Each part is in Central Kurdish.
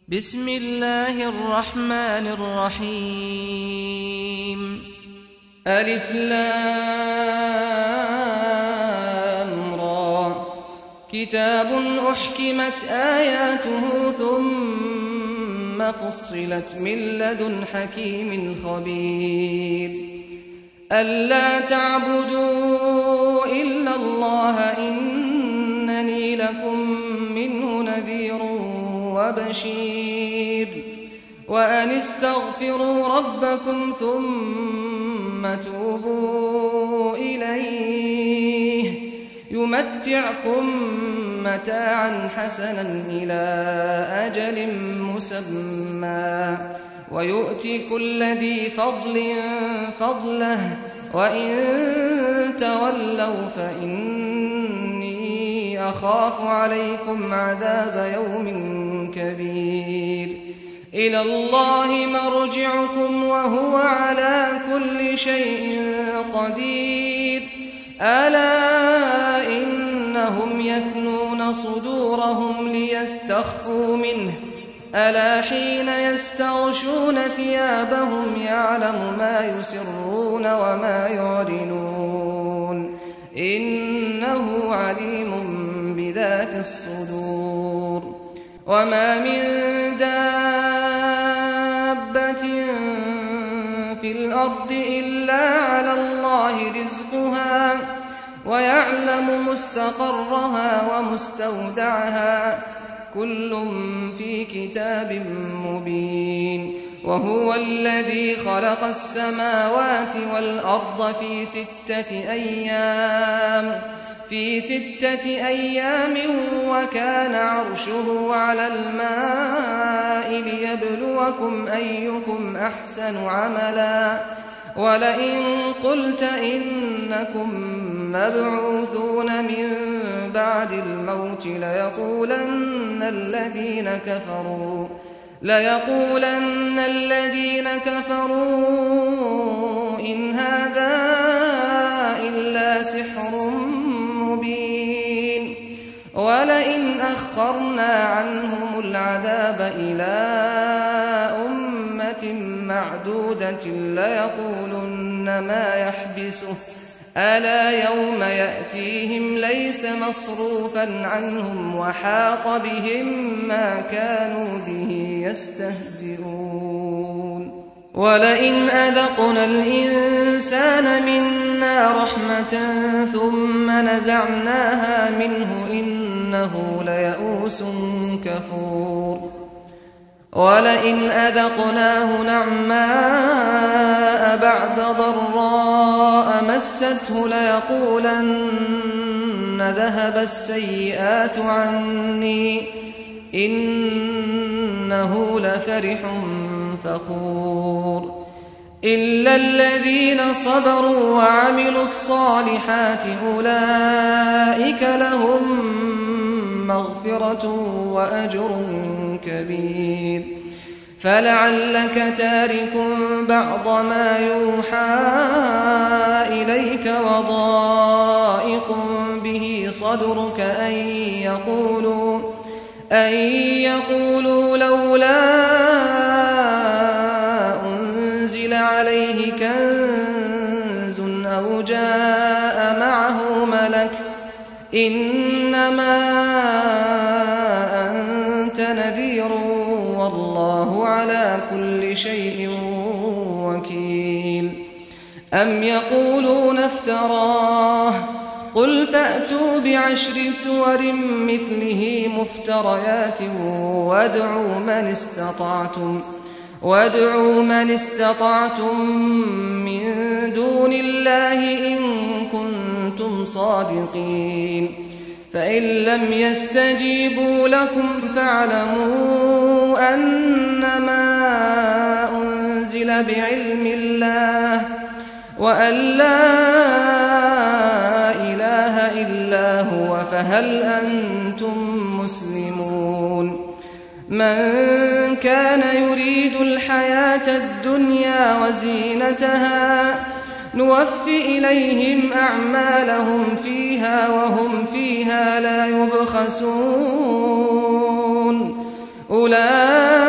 بسم الله الرحمن الرحيم ألف لام را كتاب أحكمت آياته ثم فصلت من لدن حكيم خبير ألا تعبدوا إلا الله إنني لكم منه نذير وبشير وأن استغفروا ربكم ثم توبوا إليه يمتعكم متاعا حسنا إلى أجل مسمى ويؤتي كل ذي فضل فضله وإن تولوا فإني أخاف عليكم عذاب يوم كبير إلى الله مرجعكم وهو على كل شيء قدير ألا إنهم يثنون صدورهم ليستخفوا منه ألا حين يستغشون ثيابهم يعلم ما يسرون وما يعلنون إنه عليم بذات الصدور وما من دابة في الأرض إلا على الله رزقها ويعلم مستقرها ومستودعها كل في كتاب مبين وهو الذي خلق السماوات والأرض في ستة أيام وكان عرشه على الماء ليبلوكم أيكم أحسن عملا ولئن قلت إنكم مبعوثون من بعد الموت ليقولن الذين كفروا إن هذا إلا سحر مبين ولئن أخرنا عنهم العذاب إلى أمة معدودة ليقولن ما يحبسه ألا يوم يأتيهم ليس مصروفا عنهم وحاق بهم ما كانوا به يستهزئون ولئن أذقنا الإنسان منا رحمة ثم نزعناها منه إنه ليئوس كفور ولئن أذقناه نعماء بعد ضراء مسته ليقولن ذهب السيئات عني إنه لفرح فخور إلا الذين صبروا وعملوا الصالحات أولئك لهم مغفرة وأجر كبير فلعلك تارك بعض ما يوحى إليك وضائق به صدرك أن يقولوا لولا أنزل عليه كنز أو جاء معه ملك إنما أنت نذير والله على كل شيء وكيل أم يقولون افتراه قل فأتوا بعشر سور مثله مفتريات وادعوا من استطعتم من دون الله إن كنتم صادقين فإن لم يستجيبوا لكم فاعلموا أنما أنزل بعلم الله وأن لا إله إلا هو فهل أنتم مسلمون من كان يريد الحياة الدنيا وزينتها نوفي إليهم أعمالهم فيها وهم فيها لا يبخسون أولئك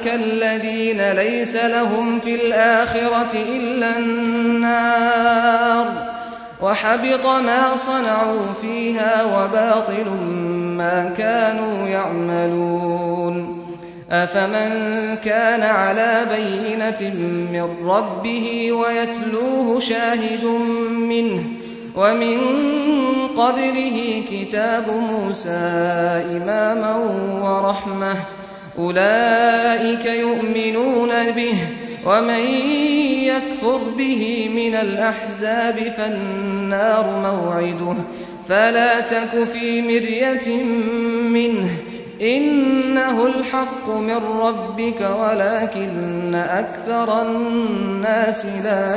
أولئك الذين ليس لهم في الآخرة إلا النار وحبط ما صنعوا فيها وباطل ما كانوا يعملون أفمن كان على بينة من ربه ويتلوه شاهد منه ومن قبله كتاب موسى إماما ورحمة أولئك يؤمنون به ومن يكفر به من الأحزاب فالنار موعده فلا تك في مرية منه إنه الحق من ربك ولكن أكثر الناس لا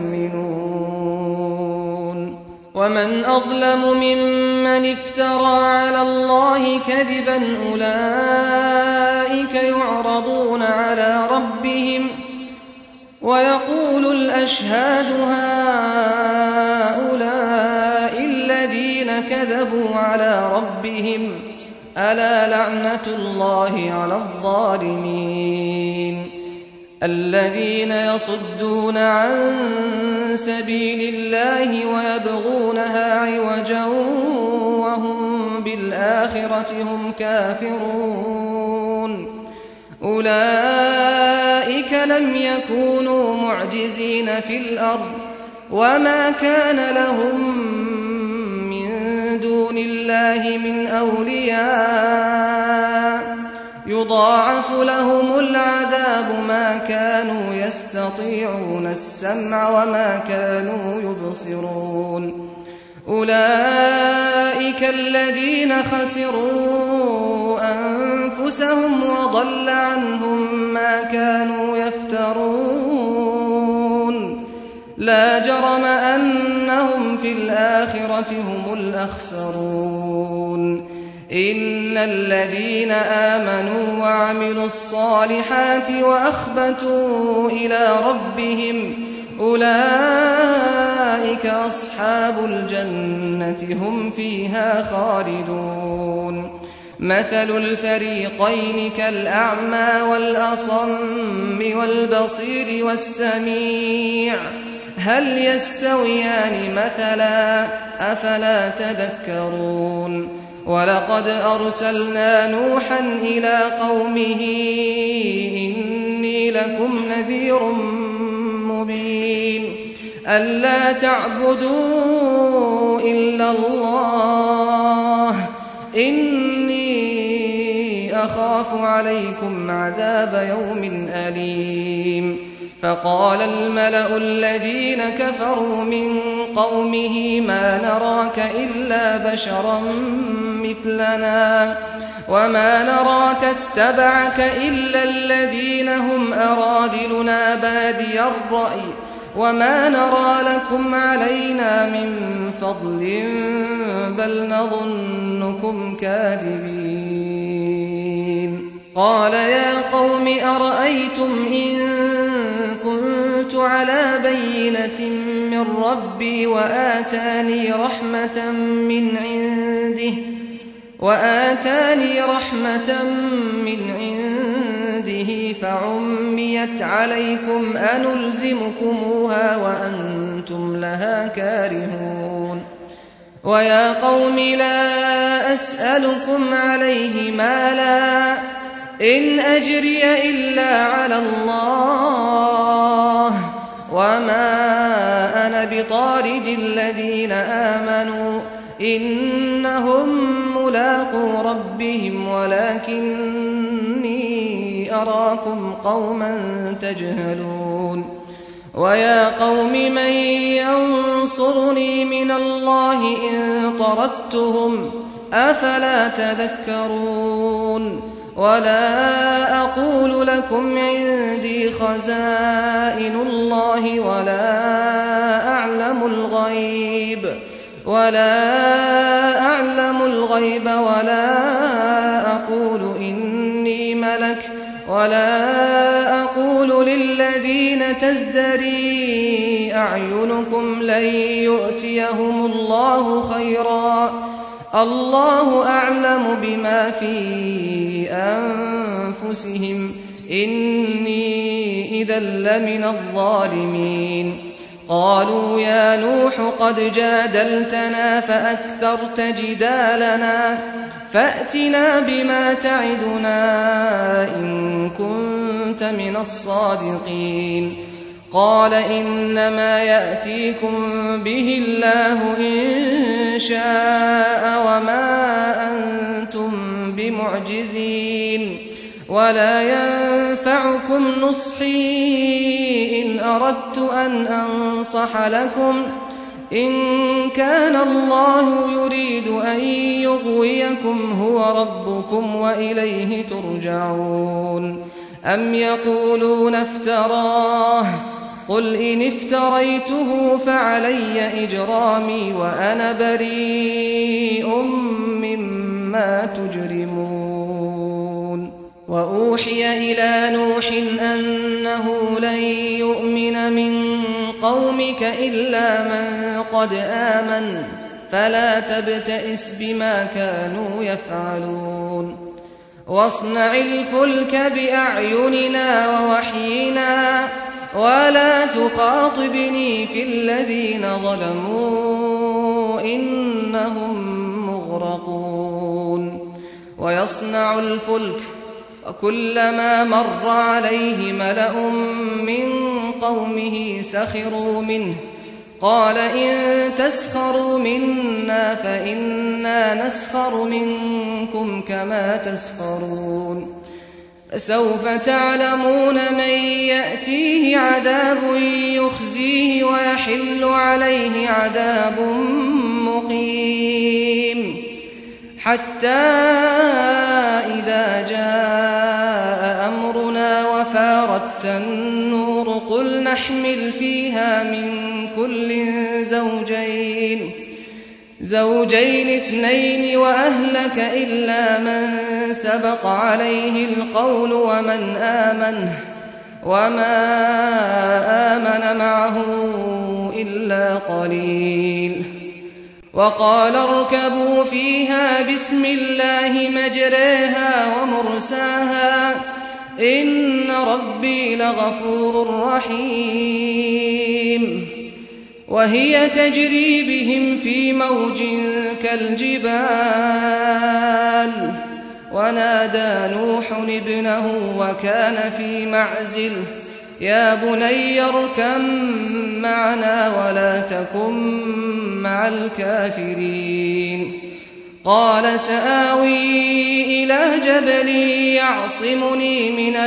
يؤمنون ومن أظلم ممن افترى على الله كذبا أولئك يعرضون على ربهم ويقول الأشهاد هؤلاء الذين كذبوا على ربهم ألا لعنة الله على الظالمين الذين يصدون عن سبيل الله ويبغونها عوجا وهم بالآخرة هم كافرون أولئك لم يكونوا معجزين في الأرض وما كان لهم من دون الله من أولياء يضاعف لهم العذاب ما كانوا يستطيعون السمع وما كانوا يبصرون أولئك الذين خسروا أنفسهم وضل عنهم ما كانوا يفترون لا جرم أنهم في الآخرة هم الأخسرون إن الذين آمنوا وعملوا الصالحات وأخبتوا إلى ربهم أولئك أصحاب الجنة هم فيها خالدون مثل الفريقين كالأعمى والأصم والبصير والسميع هل يستويان مثلا أفلا تذكرون ولقد أرسلنا نوحا إلى قومه إني لكم نذير مبين ألا تعبدوا إلا الله إني أخاف عليكم عذاب يوم أليم فقال الملأ الذين كفروا من قومه ما نراك إلا بشرا مثلنا وما نراك اتبعك إلا الذين هم أراذلنا بادي الرأي وما نرى لكم علينا من فضل بل نظنكم كاذبين قال يا قوم أرأيتم إن كنت على بينة من ربي وآتاني رحمة من عنده فعميت عليكم أنلزمكموها وأنتم لها كارهون ويا قوم لا أسألكم عليه مالا إن أجري إلا على الله وما أنا بطارد الذين آمنوا إنهم ملاقو ربهم ولكني أراكم قوما تجهلون ويا قوم من ينصرني من الله إن طردتهم أفلا تذكرون ولا أقول لكم عندي خزائن الله ولا أعلم الغيب ولا أقول إني ملك ولا أقول للذين تزدري أعينكم لن يؤتيهم الله خيرا الله أعلم بما في أنفسهم إني إذا لمن الظالمين. قالوا يا نوح قد جادلتنا فأكثرت جدالنا فأتنا بما تعدنا إن كنت من الصادقين. قال إنما يأتيكم به الله إن شاء وما أنتم بمعجزين ولا ينفعكم نصحي إن أردت أن أنصح لكم إن كان الله يريد أن يغويكم هو ربكم وإليه ترجعون. أم يقولون افتراه قل إن افتريته فعلي إجرامي وأنا بريء مما تجرمون. وأوحي إلى نوح أنه لن يؤمن من قومك إلا من قد آمن فلا تبتئس بما كانوا يفعلون. واصنع الفلك بأعيننا ووحينا ولا تخاطبني في الذين ظلموا إنهم مغرقون. ويصنع الفلك وكلما مر عليه ملأ من قومه سخروا منه قال إن تسخروا منا فإنا نسخر منكم كما تسخرون. فسوف تعلمون من يأتيه عذاب يخزيه ويحل عليه عذاب مقيم. حتى إذا جاء أمرنا وفارت النور قل نحمل فيها من كل زوجين اثنين وأهلك إلا من سبق عليه القول وما آمن معه إلا قليل. وقال اركبوا فيها بسم الله مجريها ومرساها إن ربي لغفور رحيم. وهي تجري بهم في موج كالجبال ونادى نوح ابنه وكان في معزل يا بني اركب معنا ولا تكن مع الكافرين. قال سآوي إلى جبل يعصمني من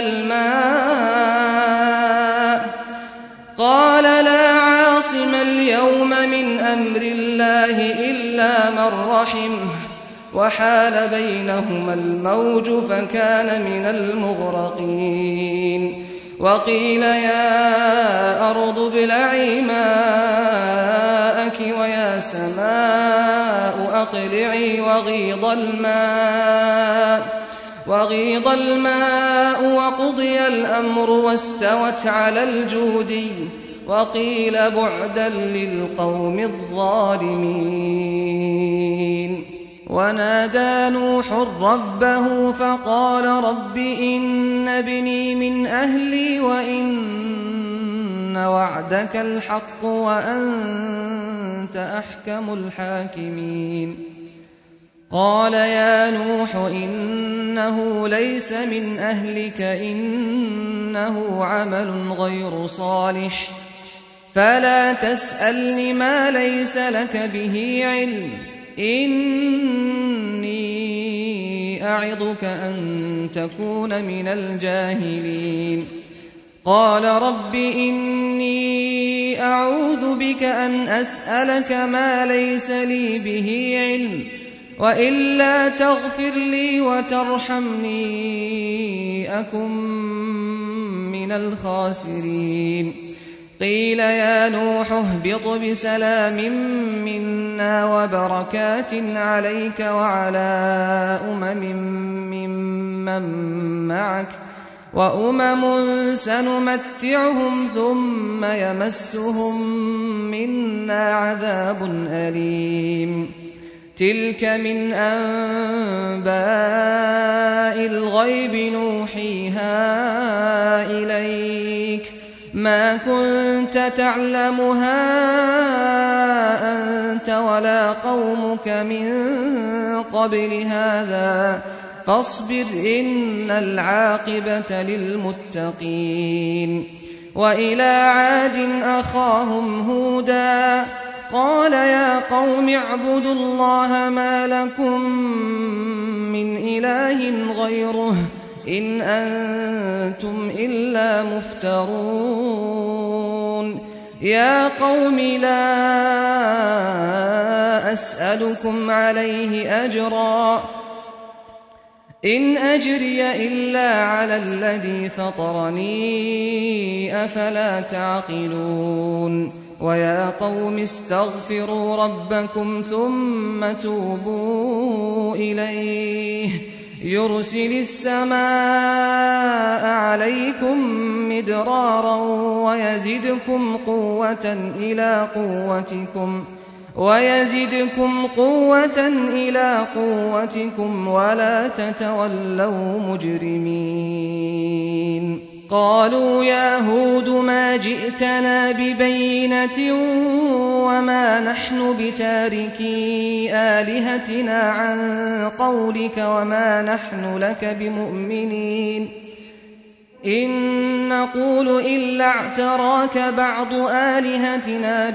الماء قال لا عاصم اليوم من أمر الله إلا من رحمه وحال بينهما الموج فكان من المغرقين. وقيل يا أرض ابلعي ماءك ويا سماء أقلعي وغيض الماء وقضي الأمر واستوت على الجودي وقيل بعدا للقوم الظالمين. ونادى نوح ربه فقال رب إن ابني من أهلي وإن وعدك الحق وأنت أحكم الحاكمين. قال يا نوح إنه ليس من أهلك إنه عمل غير صالح فلا تسألني ما ليس لك به علم إني أعظك أن تكون من الجاهلين. قال رب إني أعوذ بك أن أسألك ما ليس لي به علم وإلا تغفر لي وترحمني أكن من الخاسرين. قيل يا نوح اهبط بسلام منا وبركات عليك وعلى ممن معك وأمم سنمتعهم ثم يمسهم منا عذاب أليم. تلك من أنباء الغيب نوحيها إليك ما كنت تعلمها أنت ولا قومك من قبل هذا فاصبر إن العاقبة للمتقين. وإلى عاد أخاهم هودا قال يا قوم اعبدوا الله ما لكم من إله غيره إن أنتم إلا مفترون. يا قوم لا أسألكم عليه أجرا إن أجري إلا على الذي فطرني أفلا تعقلون. ويا قوم استغفروا ربكم ثم توبوا إليه يرسل السماء عليكم مدرارا ويزدكم قوة إلى قوتكم ولا تتولوا مجرمين. قالوا يا هود ما جئتنا ببينة وما نحن بتاركي آلهتنا عن قولك وما نحن لك بمؤمنين إن نقول إلا اعتراك بعض آلهتنا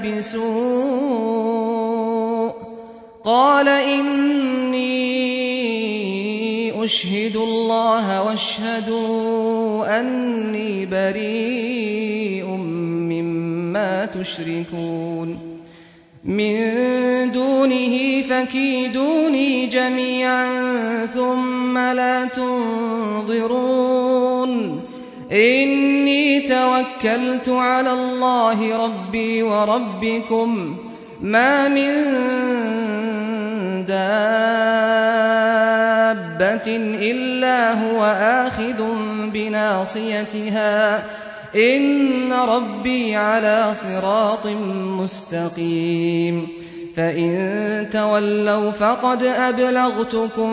بسوء. قال إني أشهد الله واشهدوا أني بريء مما تشركون من دونه فكيدوني جميعا ثم لا تنظرون. إني توكلت على الله ربي وربكم ما من دابة إلا هو آخذ بناصيتها إن ربي على صراط مستقيم. فإن تولوا فقد أبلغتكم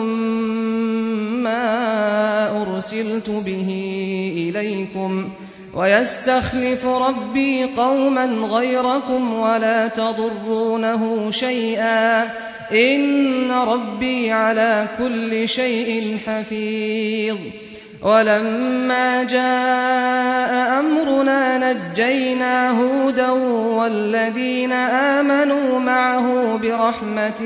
ما أرسلت به إليكم ويستخلف ربي قوما غيركم ولا تضرونه شيئا إن ربي على كل شيء حفيظ. ولما جاء أمرنا نجينا هودا والذين آمنوا معه برحمة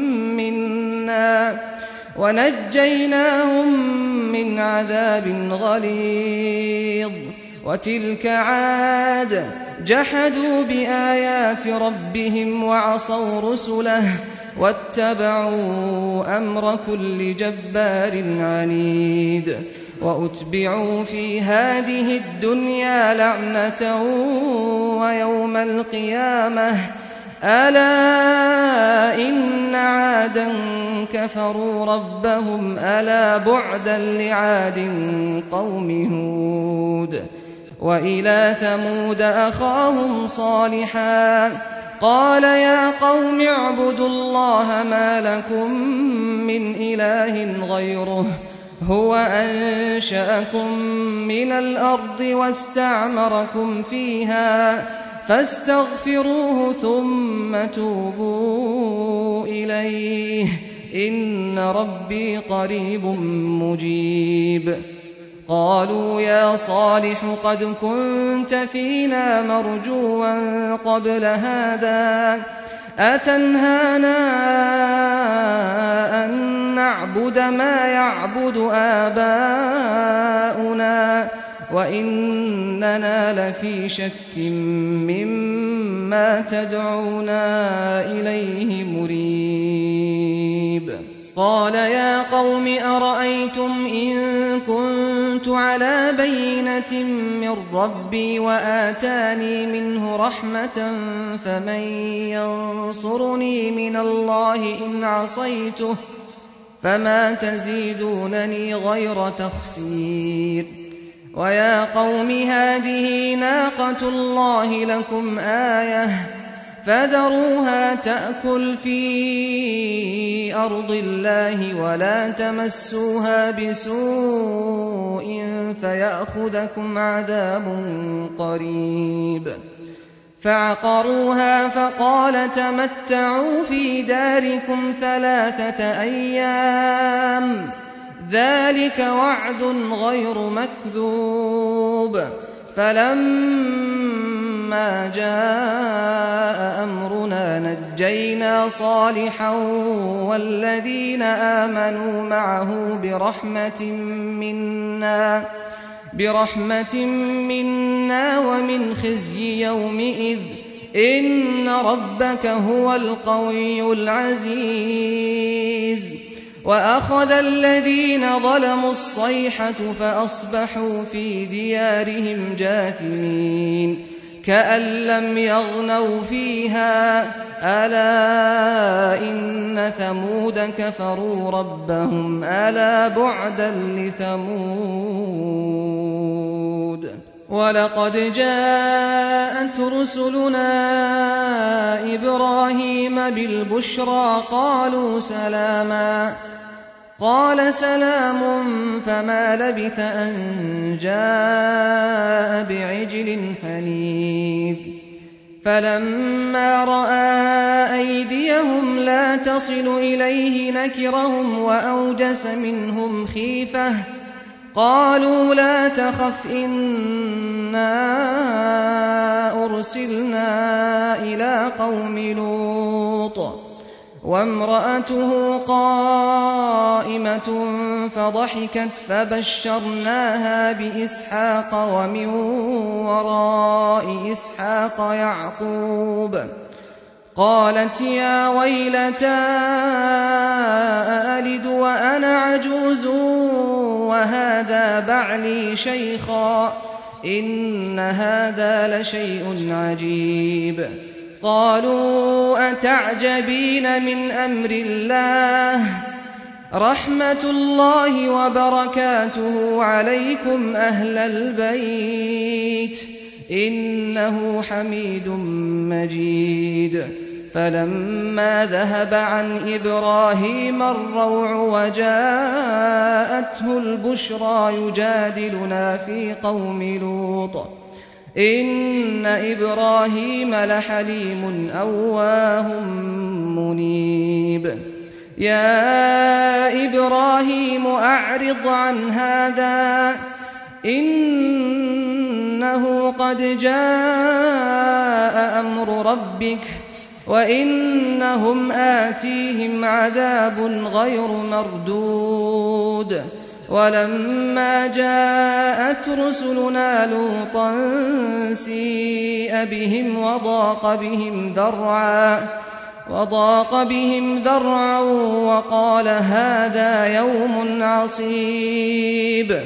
منا ونجيناهم من عذاب غليظ. وتلك عاد جحدوا بآيات ربهم وعصوا رسله واتبعوا أمر كل جبار عنيد. وأتبعوا في هذه الدنيا لعنة ويوم القيامة ألا إن عادا كفروا ربهم ألا بعدا لعاد قوم هود. وإلى ثمود أخاهم صالحا قال يا قوم اعبدوا الله ما لكم من إله غيره هو أنشأكم من الأرض واستعمركم فيها فاستغفروه ثم توبوا إليه إن ربي قريب مجيب. قالوا يا صالح قد كنت فينا مرجوا قبل هذا أتنهانا أن نعبد ما يعبد آباؤنا وإننا لفي شك مما تدعونا إليه مريب. قال يا قوم أرأيتم إن كنت على بينة من ربي وآتاني منه رحمة فمن ينصرني من الله إن عصيته فما تزيدونني غير تخسير. ويا قوم هذه ناقة الله لكم آية فذروها تأكل في أرض الله ولا تمسوها بسوء فيأخذكم عذاب قريب. فعقروها فقال تمتعوا في داركم 3 أيام ذلك وعد غير مكذوب. فلما جاء أمرنا نجينا صالحا والذين آمنوا معه برحمة منا ومن خزي يومئذ إن ربك هو القوي العزيز. وأخذ الذين ظلموا الصيحة فأصبحوا في ديارهم جاثمين كأن لم يغنوا فيها ألا إن ثمود كفروا ربهم ألا بعدا لثمود. ولقد جاءت رسلنا إبراهيم بالبشرى قالوا سلاما قال سلام فما لبث أن جاء بعجل حنيذ. فلما رأى أيديهم لا تصل إليه نكرهم وأوجس منهم خيفة قالوا لا تخف إنا أرسلنا إلى قوم لوط وامرأته قائمة فضحكت فبشرناها بإسحاق ومن وراء إسحاق يعقوب. قالت يا ويلتى أألد وأنا عجوز وهذا بعلي شيخا إن هذا لشيء عجيب. قالوا أتعجبين من أمر الله رحمة الله وبركاته عليكم أهل البيت إنه حميد مجيد. فلما ذهب عن إبراهيم الروع وجاءته البشرى يجادلنا في قوم لوط إن إبراهيم لحليم أواه منيب. يا إبراهيم أعرض عن هذا إنه قد جاء أمر ربك وإنهم آتيهم عذاب غير مردود. ولما جاءت رسلنا لوطا سيء بهم وضاق بهم ذرعا وقال هذا يوم عصيب.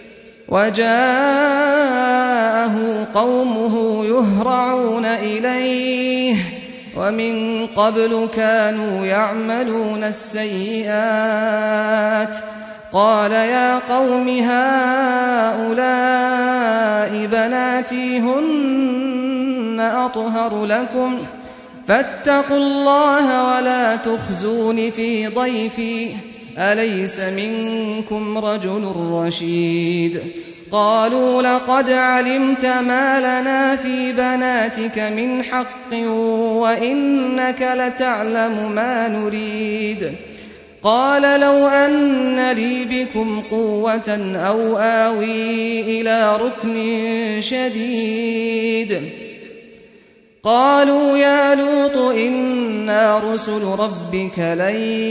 وجاءه قومه يهرعون إليه ومن قبل كانوا يعملون السيئات. قال يا قوم هؤلاء بناتي هن أطهر لكم فاتقوا الله ولا تخزون في ضيفي أليس منكم رجل رشيد. قالوا لقد علمت ما لنا في بناتك من حق وإنك لتعلم ما نريد. قال لو أن لي بكم قوة أو آوي إلى ركن شديد. قالوا يا لوط إنا رسل ربك لن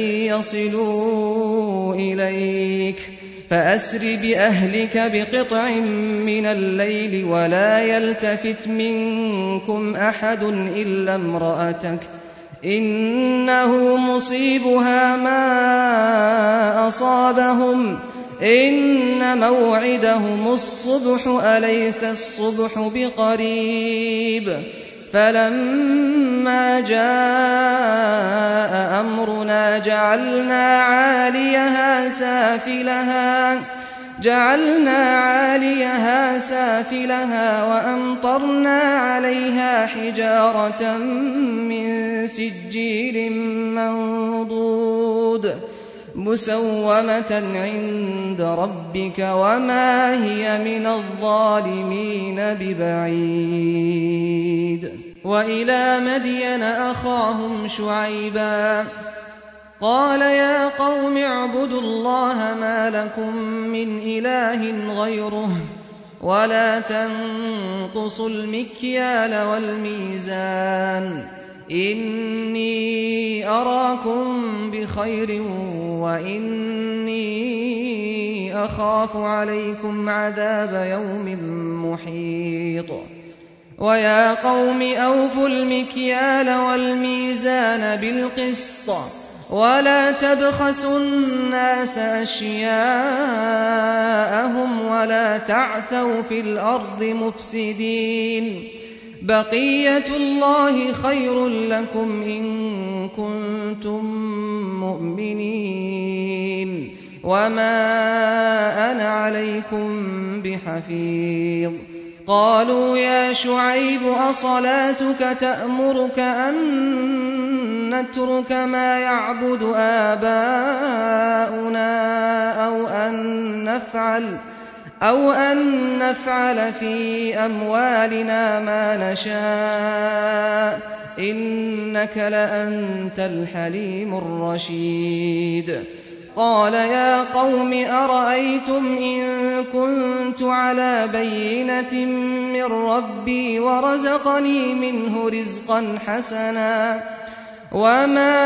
يصلوا إليك فأسر بأهلك بقطع من الليل ولا يلتفت منكم أحد إلا امرأتك إنه مصيبها ما أصابهم إن موعدهم الصبح أليس الصبح بقريب. فلما جاء أمرنا جعلنا جعلنا عاليها سافلها وأمطرنا عليها حجارة من سجيل منضود مسومة عند ربك وما هي من الظالمين ببعيد. وإلى مدين أخاهم شعيبا قال يا قوم اعبدوا الله ما لكم من إله غيره ولا تنقصوا المكيال والميزان إني أراكم بخير وإني أخاف عليكم عذاب يوم محيط. ويا قوم أوفوا المكيال والميزان بالقسط ولا تبخسوا الناس أشياءهم ولا تعثوا في الأرض مفسدين بقية الله خير لكم إن كنتم مؤمنين وما أنا عليكم بحفيظ. قالوا يا شعيب أصلاتك تأمرك أن نترك ما يعبد آباؤنا أو أن نفعل في أموالنا ما نشاء إنك لأنت الحليم الرشيد. قال يا قوم أرأيتم إن كنت على بينة من ربي ورزقني منه رزقا حسنا وما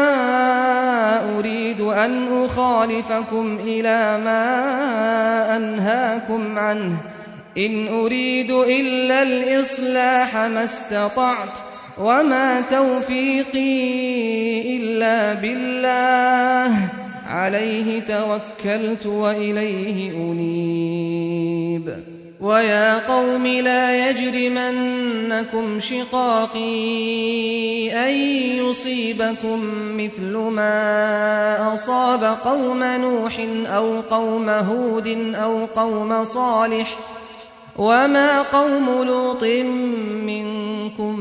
أريد أن أخالفكم إلى ما أنهاكم عنه إن أريد إلا الإصلاح ما استطعت وما توفيقي إلا بالله عليه توكلت وإليه أنيب. ويا قوم لا يجرمنكم شقاقي أن يصيبكم مثل ما أصاب قوم نوح أو قوم هود أو قوم صالح وما قوم لوط منكم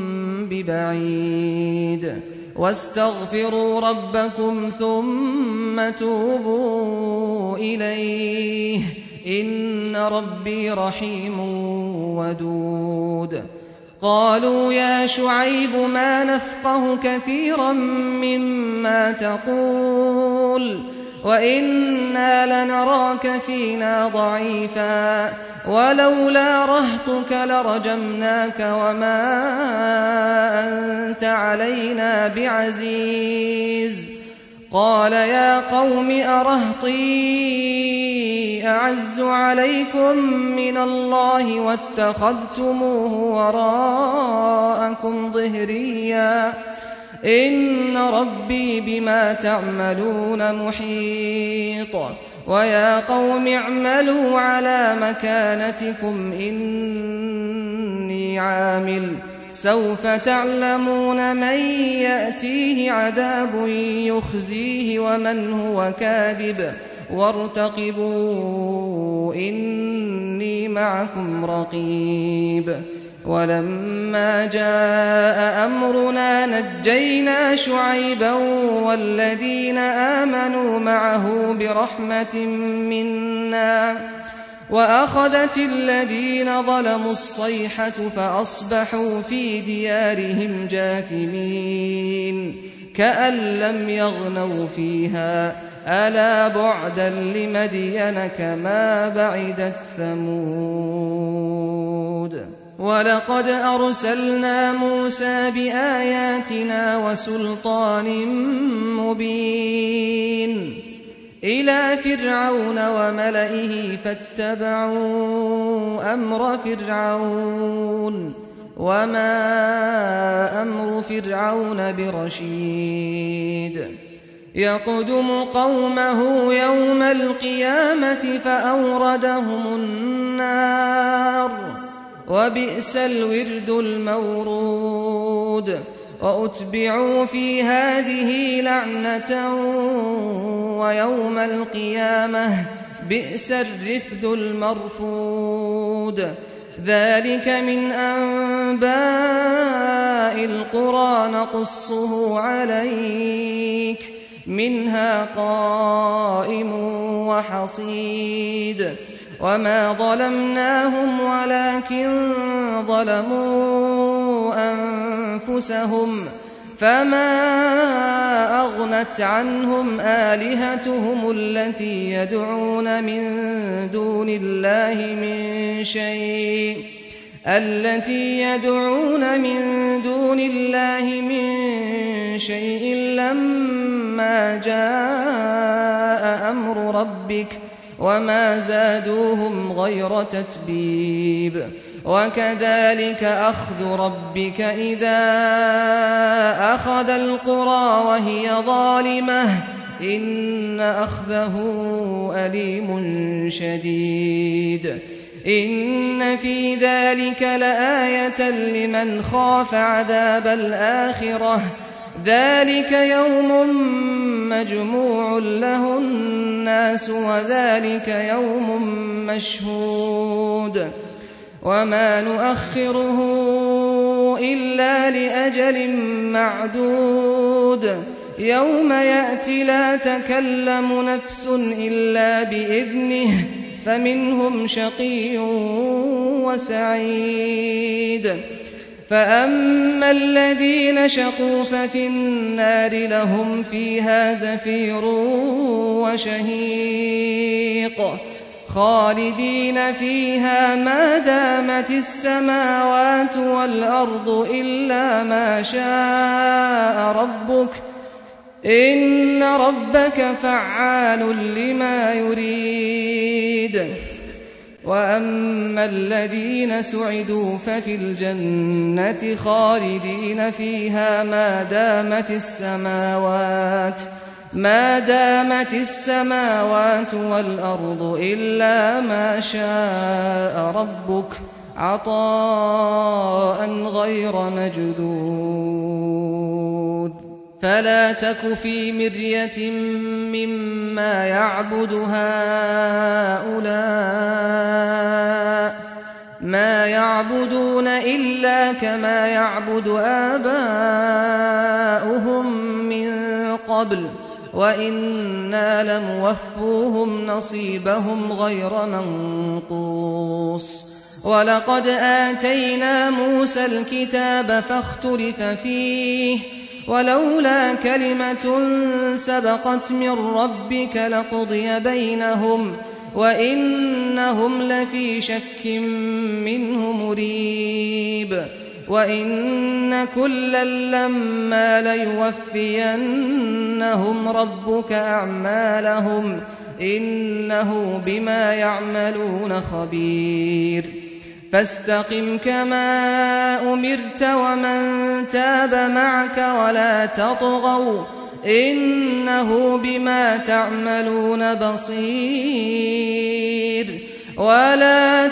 ببعيد. واستغفروا ربكم ثم توبوا إليه إن ربي رحيم ودود. قالوا يا شعيب ما نفقه كثيرا مما تقول وإنا لنراك فينا ضعيفا ولولا رهطك لرجمناك وما أنت علينا بعزيز. قال يا قوم أرهطي أعز عليكم من الله واتخذتموه وراءكم ظهريا إن ربي بما تعملون محيط. ويا قوم اعملوا على مكانتكم إني عامل سوف تعلمون من يأتيه عذاب يخزيه ومن هو كاذب وارتقبوا إني معكم رقيب. ولما جاء أمرنا نجينا شعيبا والذين آمنوا معه برحمة منا وأخذت الذين ظلموا الصيحة فأصبحوا في ديارهم جاثمين كأن لم يغنوا فيها ألا بعدا لمدين كما بعدت ثمود. ولقد أرسلنا موسى بآياتنا وسلطان مبين إلى فرعون وملئه فاتبعوا أمر فرعون وما أمر فرعون برشيد. يقدم قومه يوم القيامة فأوردهم النار وبئس الورد المورود. وأتبعوا في هذه لعنة ويوم القيامة بئس الرفد المرفود ذلك من أنباء القرى نقصه عليك منها قائم وحصيد وما ظلمناهم ولكن ظلموا أنفسهم فما أغنت عنهم آلهتهم التي يدعون من دون الله من شيء لما جاء أمر ربك وما زادوهم غير تتبيب وكذلك أخذ ربك إذا أخذ القرى وهي ظالمة إن أخذه أليم شديد إن في ذلك لآية لمن خاف عذاب الآخرة ذلك يوم مجموع له الناس وذلك يوم مشهود وما نؤخره إلا لأجل معدود يوم يأتي لا تكلم نفس إلا بإذنه فمنهم شقي وسعيد فأما الذين شقوا ففي النار لهم فيها زفير وشهيق خالدين فيها ما دامت السماوات والأرض إلا ما شاء ربك إن ربك فعال لما يريد وأما الذين سعدوا ففي الجنة خالدين فيها ما دامت السماوات والأرض إلا ما شاء ربك عطاء غير مجدود فلا تك في مرية مما يعبد هؤلاء ما يعبدون إلا كما يعبد آباؤهم من قبل وإنا لموفوهم نصيبهم غير منقوص ولقد آتينا موسى الكتاب فاختلف فيه ولولا كلمة سبقت من ربك لقضي بينهم وإنهم لفي شك منه مريب وإن كلا لما ليوفينهم ربك أعمالهم إنه بما يعملون خبير فاستقم كما أمرت ومن تاب معك ولا تطغوا إنه بما تعملون بصير ولا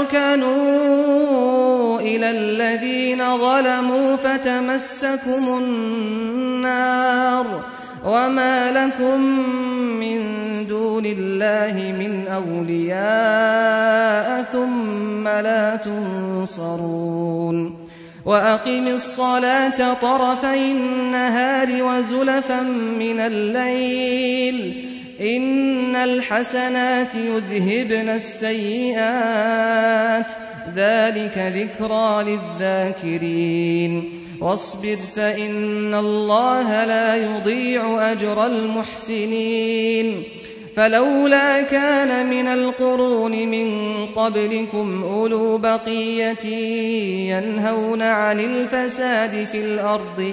تركنوا إلى الذين ظلموا فتمسكم النار وما لكم من دون الله من أولياء ثم لا تنصرون وأقم الصلاة طرفي النهار وزلفا من الليل إن الحسنات يذهبن السيئات ذلك ذكرى للذاكرين واصبر فإن الله لا يضيع أجر المحسنين فلولا كان من القرون من قبلكم أولو بقية ينهون عن الفساد في الأرض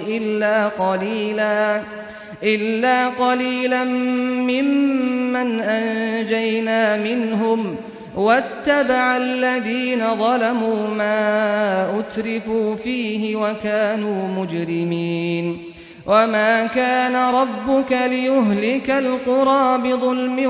إلا قليلا ممن أنجينا منهم واتبع الذين ظلموا ما أترفوا فيه وكانوا مجرمين وما كان ربك ليهلك القرى بظلم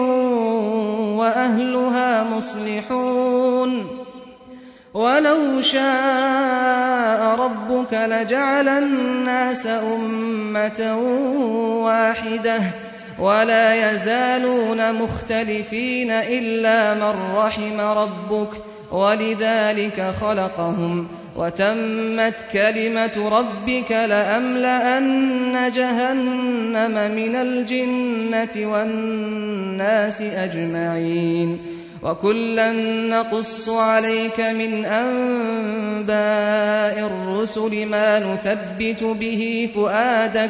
وأهلها مصلحون ولو شاء ربك لجعل الناس أمة واحدة ولا يزالون مختلفين إلا من رحم ربك ولذلك خلقهم وتمت كلمة ربك لأملأن جهنم من الجنة والناس أجمعين وكلا نقص عليك من أنباء الرسل ما نثبت به فؤادك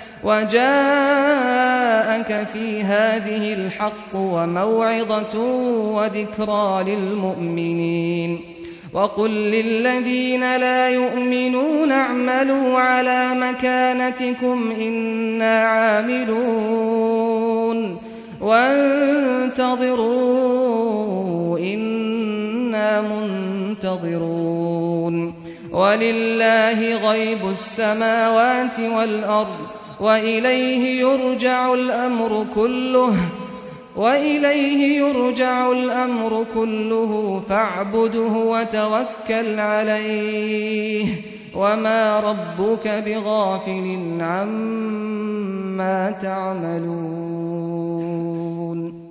وجاءك في هذه الحق وموعظة وذكرى للمؤمنين وقل للذين لا يؤمنون اعملوا على مكانتكم إنا عاملون وانتظروا إنا منتظرون ولله غيب السماوات والأرض وإليه يرجع الأمر كله فاعبده وتوكل عليه وما ربك بغافل عما تعملون